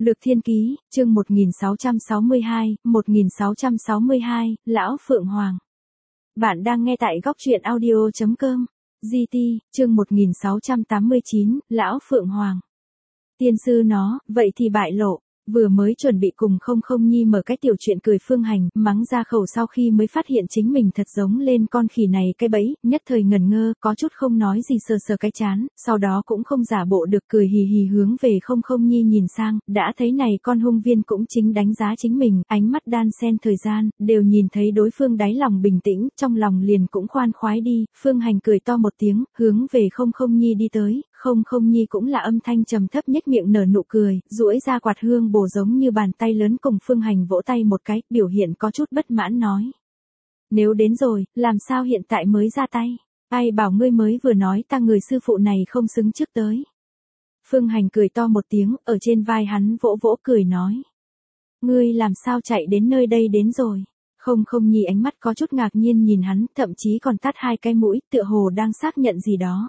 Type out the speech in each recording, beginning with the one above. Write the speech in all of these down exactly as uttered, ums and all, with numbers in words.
Lược Thiên Ký, chương một nghìn sáu trăm sáu mươi hai, một nghìn sáu trăm sáu mươi hai, Lão Phượng Hoàng. Bạn đang nghe tại góc truyện audio chấm com. giê tê, chương một nghìn sáu trăm tám mươi chín, Lão Phượng Hoàng. Tiên sư nó, vậy thì bại lộ. Vừa mới chuẩn bị cùng không không nhi mở cái tiểu chuyện cười Phương Hành, mắng ra khẩu sau khi mới phát hiện chính mình thật giống lên con khỉ này cái bẫy, nhất thời ngần ngơ, có chút không nói gì sờ sờ cái chán, sau đó cũng không giả bộ được cười hì hì hướng về không không nhi nhìn sang, đã thấy này con hung viên cũng chính đánh giá chính mình, ánh mắt đan xen thời gian, đều nhìn thấy đối phương đáy lòng bình tĩnh, trong lòng liền cũng khoan khoái đi. Phương Hành cười to một tiếng, hướng về không không nhi đi tới. Không không nhi cũng là âm thanh trầm thấp nhếch miệng nở nụ cười, duỗi ra quạt hương bổ giống như bàn tay lớn cùng Phương Hành vỗ tay một cái, biểu hiện có chút bất mãn nói. Nếu đến rồi, làm sao hiện tại mới ra tay? Ai bảo ngươi mới vừa nói ta người sư phụ này không xứng trước tới. Phương Hành cười to một tiếng, ở trên vai hắn vỗ vỗ cười nói. Ngươi làm sao chạy đến nơi đây đến rồi? Không không nhi ánh mắt có chút ngạc nhiên nhìn hắn, thậm chí còn tát hai cái mũi, tựa hồ đang xác nhận gì đó.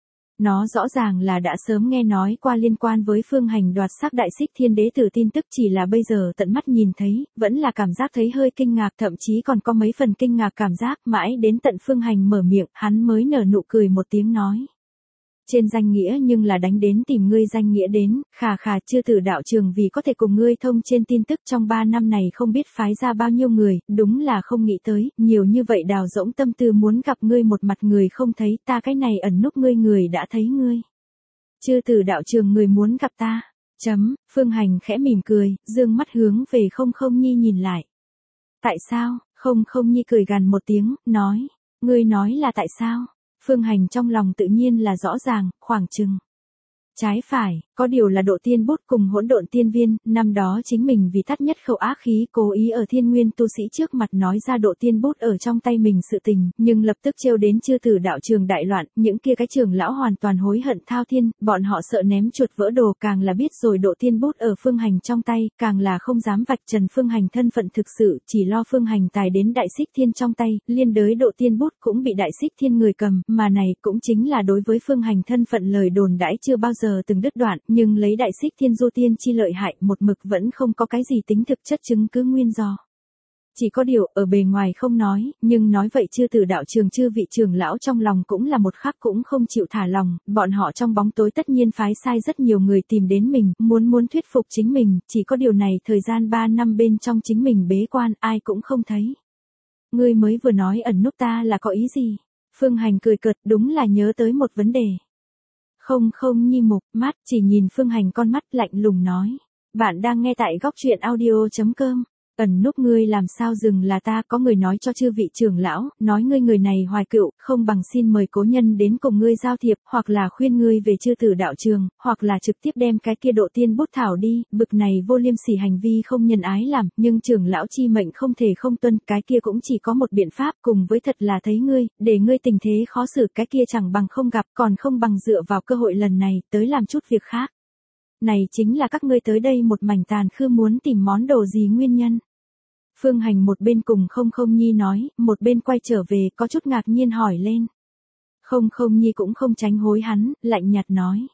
Nó rõ ràng là đã sớm nghe nói qua liên quan với Phương Hành đoạt xác đại xích thiên đế tử tin tức, chỉ là bây giờ tận mắt nhìn thấy, vẫn là cảm giác thấy hơi kinh ngạc, thậm chí còn có mấy phần kinh ngạc cảm giác, mãi đến tận Phương Hành mở miệng, hắn mới nở nụ cười một tiếng nói. Trên danh nghĩa nhưng là đánh đến tìm ngươi danh nghĩa đến, khà khà chư tử đạo trường vì có thể cùng ngươi thông trên tin tức trong ba năm này không biết phái ra bao nhiêu người, đúng là không nghĩ tới, nhiều như vậy đào rỗng tâm tư muốn gặp ngươi một mặt người không thấy, ta cái này ẩn núp ngươi người đã thấy ngươi. Chư tử đạo trường người muốn gặp ta, chấm, Phương Hành khẽ mỉm cười, dương mắt hướng về không không nhi nhìn lại. Tại sao, không không nhi cười gằn một tiếng, nói, ngươi nói là tại sao? Phương Hành trong lòng tự nhiên là rõ ràng, khoảng chừng. Trái phải, có điều là độ tiên bút cùng hỗn độn tiên viên, năm đó chính mình vì tắt nhất khẩu ác khí cố ý ở thiên nguyên tu sĩ trước mặt nói ra độ tiên bút ở trong tay mình sự tình, nhưng lập tức trêu đến chư tử đạo trường đại loạn, những kia cái trường lão hoàn toàn hối hận thao thiên, bọn họ sợ ném chuột vỡ đồ, càng là biết rồi độ tiên bút ở Phương Hành trong tay, càng là không dám vạch trần Phương Hành thân phận thực sự, chỉ lo Phương Hành tài đến đại xích thiên trong tay, liên đới độ tiên bút cũng bị đại xích thiên người cầm, mà này cũng chính là đối với Phương Hành thân phận lời đồn đãi chưa bao giờ từng đứt đoạn, nhưng lấy đại xích thiên du tiên chi lợi hại một mực vẫn không có cái gì tính thực chất chứng cứ nguyên do. Chỉ có điều ở bề ngoài không nói, nhưng nói vậy chư tử đạo trường chư vị trưởng lão trong lòng cũng là một khắc cũng không chịu thả lòng, bọn họ trong bóng tối tất nhiên phái sai rất nhiều người tìm đến mình, muốn muốn thuyết phục chính mình, chỉ có điều này thời gian ba năm bên trong chính mình bế quan ai cũng không thấy. Ngươi mới vừa nói ẩn núp ta là có ý gì? Phương Hành cười cợt, đúng là nhớ tới một vấn đề. Không không nhi mục, mắt chỉ nhìn Phương Hành con mắt lạnh lùng nói. Bạn đang nghe tại góc truyện audio chấm com. Ẩn núp ngươi làm sao dừng là ta, có người nói cho chư vị trưởng lão, nói ngươi người này hoài cựu, không bằng xin mời cố nhân đến cùng ngươi giao thiệp, hoặc là khuyên ngươi về chư tử đạo trường, hoặc là trực tiếp đem cái kia độ tiên bút thảo đi, bực này vô liêm sỉ hành vi không nhân ái làm, nhưng trưởng lão chi mệnh không thể không tuân, cái kia cũng chỉ có một biện pháp, cùng với thật là thấy ngươi, để ngươi tình thế khó xử, cái kia chẳng bằng không gặp, còn không bằng dựa vào cơ hội lần này, tới làm chút việc khác. Này chính là các ngươi tới đây một mảnh tàn khư muốn tìm món đồ gì nguyên nhân. Phương Hành một bên cùng không không nhi nói, một bên quay trở về có chút ngạc nhiên hỏi lên. Không không nhi cũng không tránh hối hắn, lạnh nhạt nói.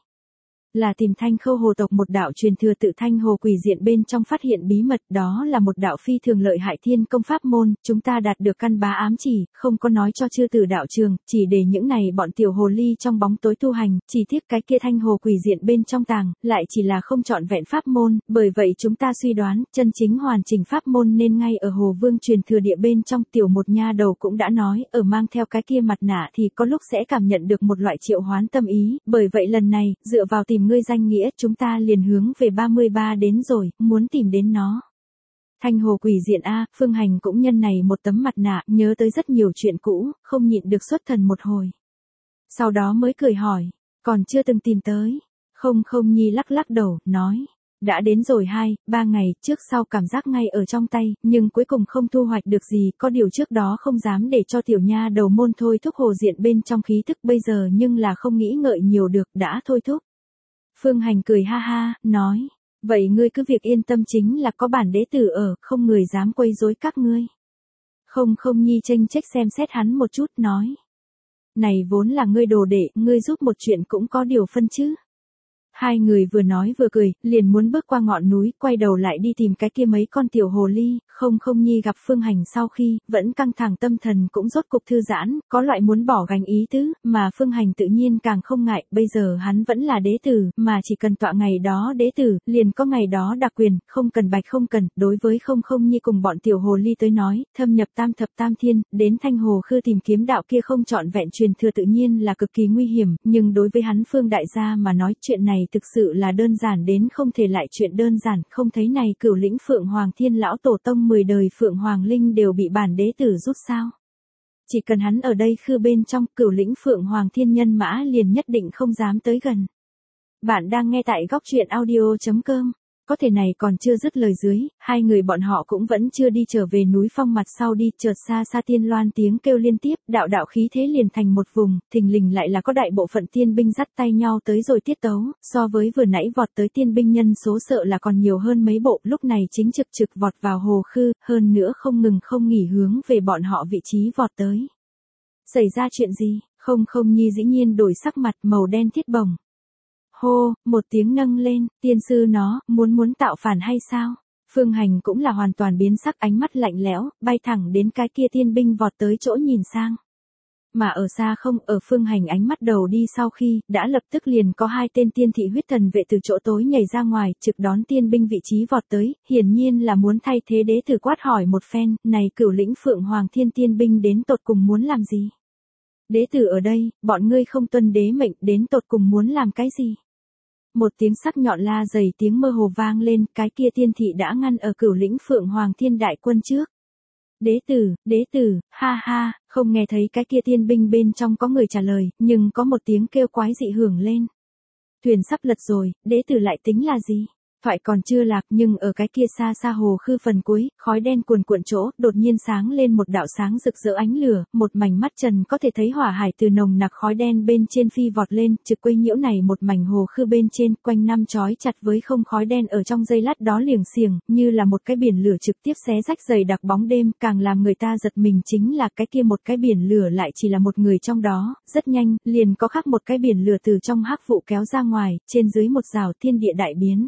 Là tìm Thanh Khâu hồ tộc một đạo truyền thừa tự Thanh Hồ quỷ diện bên trong phát hiện bí mật, đó là một đạo phi thường lợi hại thiên công pháp môn, chúng ta đạt được căn bá ám chỉ, không có nói cho chư tử đạo trường, chỉ để những này bọn tiểu hồ ly trong bóng tối tu hành, chỉ tiếc cái kia Thanh Hồ quỷ diện bên trong tàng, lại chỉ là không trọn vẹn pháp môn, bởi vậy chúng ta suy đoán, chân chính hoàn chỉnh pháp môn nên ngay ở Hồ Vương truyền thừa địa bên trong. Tiểu một nha đầu cũng đã nói, ở mang theo cái kia mặt nạ thì có lúc sẽ cảm nhận được một loại triệu hoán tâm ý, bởi vậy lần này, dựa vào tìm ngươi danh nghĩa, chúng ta liền hướng về ba mươi ba đến rồi, muốn tìm đến nó. Thanh Hồ quỷ diện a, Phương Hành cũng nhân này một tấm mặt nạ, nhớ tới rất nhiều chuyện cũ, không nhịn được xuất thần một hồi. Sau đó mới cười hỏi, còn chưa từng tìm tới. Không không nhi lắc lắc đầu, nói, đã đến rồi hai, ba ngày, trước sau cảm giác ngay ở trong tay, nhưng cuối cùng không thu hoạch được gì, có điều trước đó không dám để cho tiểu nha đầu môn thôi thúc hồ diện bên trong khí thức, bây giờ nhưng là không nghĩ ngợi nhiều được, đã thôi thúc. Phương Hành cười ha ha, nói, vậy ngươi cứ việc yên tâm, chính là có bản đế tử ở, không người dám quấy rối các ngươi. Không không nhi chênh chếch xem xét hắn một chút, nói, này vốn là ngươi đồ đệ, ngươi giúp một chuyện cũng có điều phân chứ. Hai người vừa nói vừa cười, liền muốn bước qua ngọn núi, quay đầu lại đi tìm cái kia mấy con tiểu hồ ly, không không nhi gặp Phương Hành sau khi, vẫn căng thẳng tâm thần cũng rốt cục thư giãn, có loại muốn bỏ gánh ý tứ, mà Phương Hành tự nhiên càng không ngại, bây giờ hắn vẫn là đế tử, mà chỉ cần tọa ngày đó đế tử, liền có ngày đó đặc quyền, không cần bạch không cần, đối với không không nhi cùng bọn tiểu hồ ly tới nói, thâm nhập tam thập tam thiên, đến thanh hồ khư tìm kiếm đạo kia không trọn vẹn truyền thừa tự nhiên là cực kỳ nguy hiểm, nhưng đối với hắn Phương đại gia mà nói chuyện này thực sự là đơn giản đến không thể lại chuyện đơn giản, không thấy này cửu lĩnh Phượng Hoàng Thiên lão tổ tông mười đời Phượng Hoàng Linh đều bị bản đế tử rút sao. Chỉ cần hắn ở đây khư bên trong cửu lĩnh Phượng Hoàng Thiên nhân mã liền nhất định không dám tới gần. Bạn đang nghe tại góc truyện audio.com. Có thể này còn chưa dứt lời dưới, hai người bọn họ cũng vẫn chưa đi trở về núi phong mặt sau đi, chợt xa xa tiên loan tiếng kêu liên tiếp, đạo đạo khí thế liền thành một vùng, thình lình lại là có đại bộ phận tiên binh dắt tay nhau tới rồi tiết tấu, so với vừa nãy vọt tới tiên binh nhân số sợ là còn nhiều hơn mấy bộ, lúc này chính trực trực vọt vào hồ khư, hơn nữa không ngừng không nghỉ hướng về bọn họ vị trí vọt tới. Xảy ra chuyện gì? Không không nhi dĩ nhiên đổi sắc mặt màu đen thiết bồng. Hô, một tiếng nâng lên, tiên sư nó, muốn muốn tạo phản hay sao? Phương Hành cũng là hoàn toàn biến sắc, ánh mắt lạnh lẽo, bay thẳng đến cái kia tiên binh vọt tới chỗ nhìn sang. Mà ở xa không, ở Phương Hành ánh mắt đầu đi sau khi, đã lập tức liền có hai tên tiên thị huyết thần vệ từ chỗ tối nhảy ra ngoài, trực đón tiên binh vị trí vọt tới, hiển nhiên là muốn thay thế đế tử quát hỏi một phen, này cửu lĩnh Phượng Hoàng Thiên tiên binh đến tột cùng muốn làm gì? Đế tử ở đây, bọn ngươi không tuân đế mệnh, đến tột cùng muốn làm cái gì? Một tiếng sắc nhọn la dày tiếng mơ hồ vang lên, cái kia tiên thị đã ngăn ở cửu lĩnh Phượng Hoàng Thiên đại quân trước. Đế tử, đế tử, ha ha, không nghe thấy cái kia tiên binh bên trong có người trả lời, nhưng có một tiếng kêu quái dị hưởng lên. Thuyền sắp lật rồi, đế tử lại tính là gì? Thoại còn chưa lạc nhưng ở cái kia xa xa hồ khư phần cuối, khói đen cuồn cuộn chỗ, đột nhiên sáng lên một đạo sáng rực rỡ ánh lửa, một mảnh mắt trần có thể thấy hỏa hải từ nồng nặc khói đen bên trên phi vọt lên, trực quấy nhiễu này một mảnh hồ khư bên trên, quanh năm trói chặt với không khói đen ở trong giây lát đó liềng xiềng, như là một cái biển lửa trực tiếp xé rách dày đặc bóng đêm, càng làm người ta giật mình chính là cái kia một cái biển lửa lại chỉ là một người trong đó, rất nhanh, liền có khác một cái biển lửa từ trong hắc vụ kéo ra ngoài, trên dưới một rào thiên địa đại biến.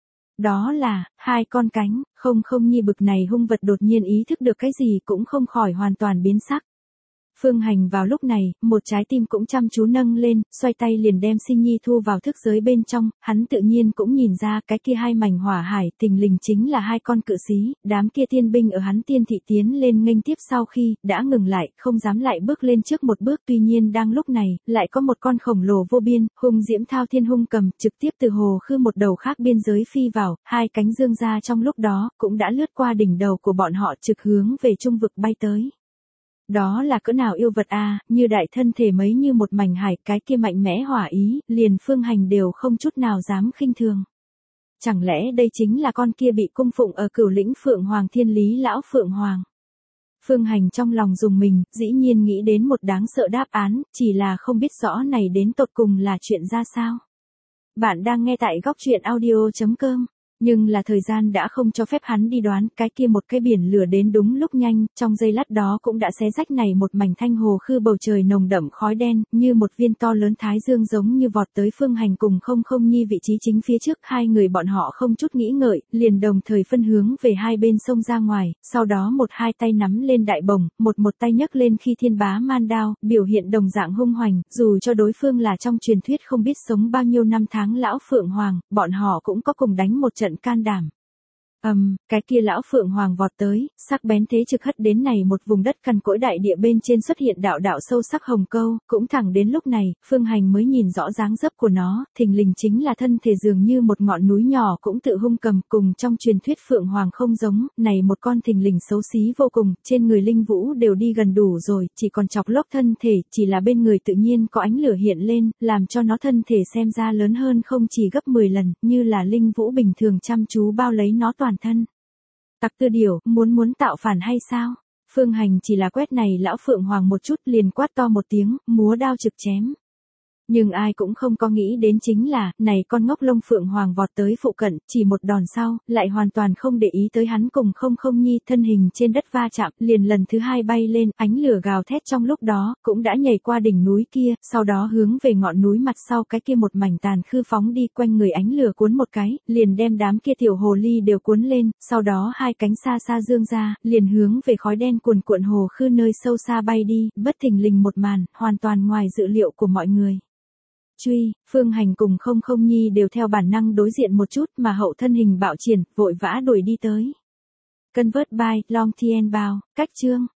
Đó là, hai con cánh, không không nhi bực này hung vật đột nhiên ý thức được cái gì cũng không khỏi hoàn toàn biến sắc. Phương Hành vào lúc này, một trái tim cũng chăm chú nâng lên, xoay tay liền đem Sinh Nhi thu vào thức giới bên trong, hắn tự nhiên cũng nhìn ra cái kia hai mảnh hỏa hải, tình lình chính là hai con cự xí, đám kia tiên binh ở hắn tiên thị tiến lên nghênh tiếp sau khi, đã ngừng lại, không dám lại bước lên trước một bước, tuy nhiên đang lúc này, lại có một con khổng lồ vô biên, hung diễm thao thiên hung cầm, trực tiếp từ hồ khư một đầu khác biên giới phi vào, hai cánh dương ra trong lúc đó, cũng đã lướt qua đỉnh đầu của bọn họ trực hướng về trung vực bay tới. Đó là cỡ nào yêu vật a, à, như đại thân thể mấy như một mảnh hải, cái kia mạnh mẽ hỏa ý, liền Phương Hành đều không chút nào dám khinh thường. Chẳng lẽ đây chính là con kia bị cung phụng ở cửu lĩnh Phượng Hoàng Thiên Lý lão Phượng Hoàng? Phương Hành trong lòng dùng mình, dĩ nhiên nghĩ đến một đáng sợ đáp án, chỉ là không biết rõ này đến tột cùng là chuyện ra sao. Bạn đang nghe tại góc truyện audio.com. Nhưng là thời gian đã không cho phép hắn đi đoán, cái kia một cái biển lửa đến đúng lúc nhanh, trong giây lát đó cũng đã xé rách này một mảnh thanh hồ khư, bầu trời nồng đậm khói đen, như một viên to lớn thái dương giống như vọt tới Phương Hành cùng không không nhi vị trí chính phía trước, hai người bọn họ không chút nghĩ ngợi, liền đồng thời phân hướng về hai bên sông ra ngoài, sau đó một hai tay nắm lên đại bổng, một một tay nhấc lên khi thiên bá man đao, biểu hiện đồng dạng hung hoành, dù cho đối phương là trong truyền thuyết không biết sống bao nhiêu năm tháng lão Phượng Hoàng, bọn họ cũng có cùng đánh một trận can đảm. Ầm, um, cái kia lão Phượng Hoàng vọt tới, sắc bén thế trực hất đến này một vùng đất cằn cỗi đại địa bên trên xuất hiện đạo đạo sâu sắc hồng câu, cũng thẳng đến lúc này, Phương Hành mới nhìn rõ dáng dấp của nó, thình lình chính là thân thể dường như một ngọn núi nhỏ cũng tự hung cầm, cùng trong truyền thuyết Phượng Hoàng không giống, này một con thình lình xấu xí vô cùng, trên người linh vũ đều đi gần đủ rồi, chỉ còn chọc lốc thân thể, chỉ là bên người tự nhiên có ánh lửa hiện lên, làm cho nó thân thể xem ra lớn hơn không chỉ gấp mười lần, như là linh vũ bình thường chăm chú bao lấy nó toàn thân. Tặc Tư Điểu, muốn muốn tạo phản hay sao? Phương Hành chỉ là quét này lão Phượng Hoàng một chút liền quát to một tiếng, múa đao trực chém. Nhưng ai cũng không có nghĩ đến chính là, này con ngốc lông phượng hoàng vọt tới phụ cận, chỉ một đòn sau, lại hoàn toàn không để ý tới hắn cùng không không nhi, thân hình trên đất va chạm, liền lần thứ hai bay lên, ánh lửa gào thét trong lúc đó, cũng đã nhảy qua đỉnh núi kia, sau đó hướng về ngọn núi mặt sau cái kia một mảnh tàn khư phóng đi, quanh người ánh lửa cuốn một cái, liền đem đám kia tiểu hồ ly đều cuốn lên, sau đó hai cánh xa xa dương ra, liền hướng về khói đen cuồn cuộn hồ khư nơi sâu xa bay đi, bất thình lình một màn, hoàn toàn ngoài dự liệu của mọi người. Truy, Phương Hành cùng không không nhi đều theo bản năng đối diện một chút mà hậu thân hình bạo triển, vội vã đuổi đi tới. Convert by, Long Tien Bao, cách chương.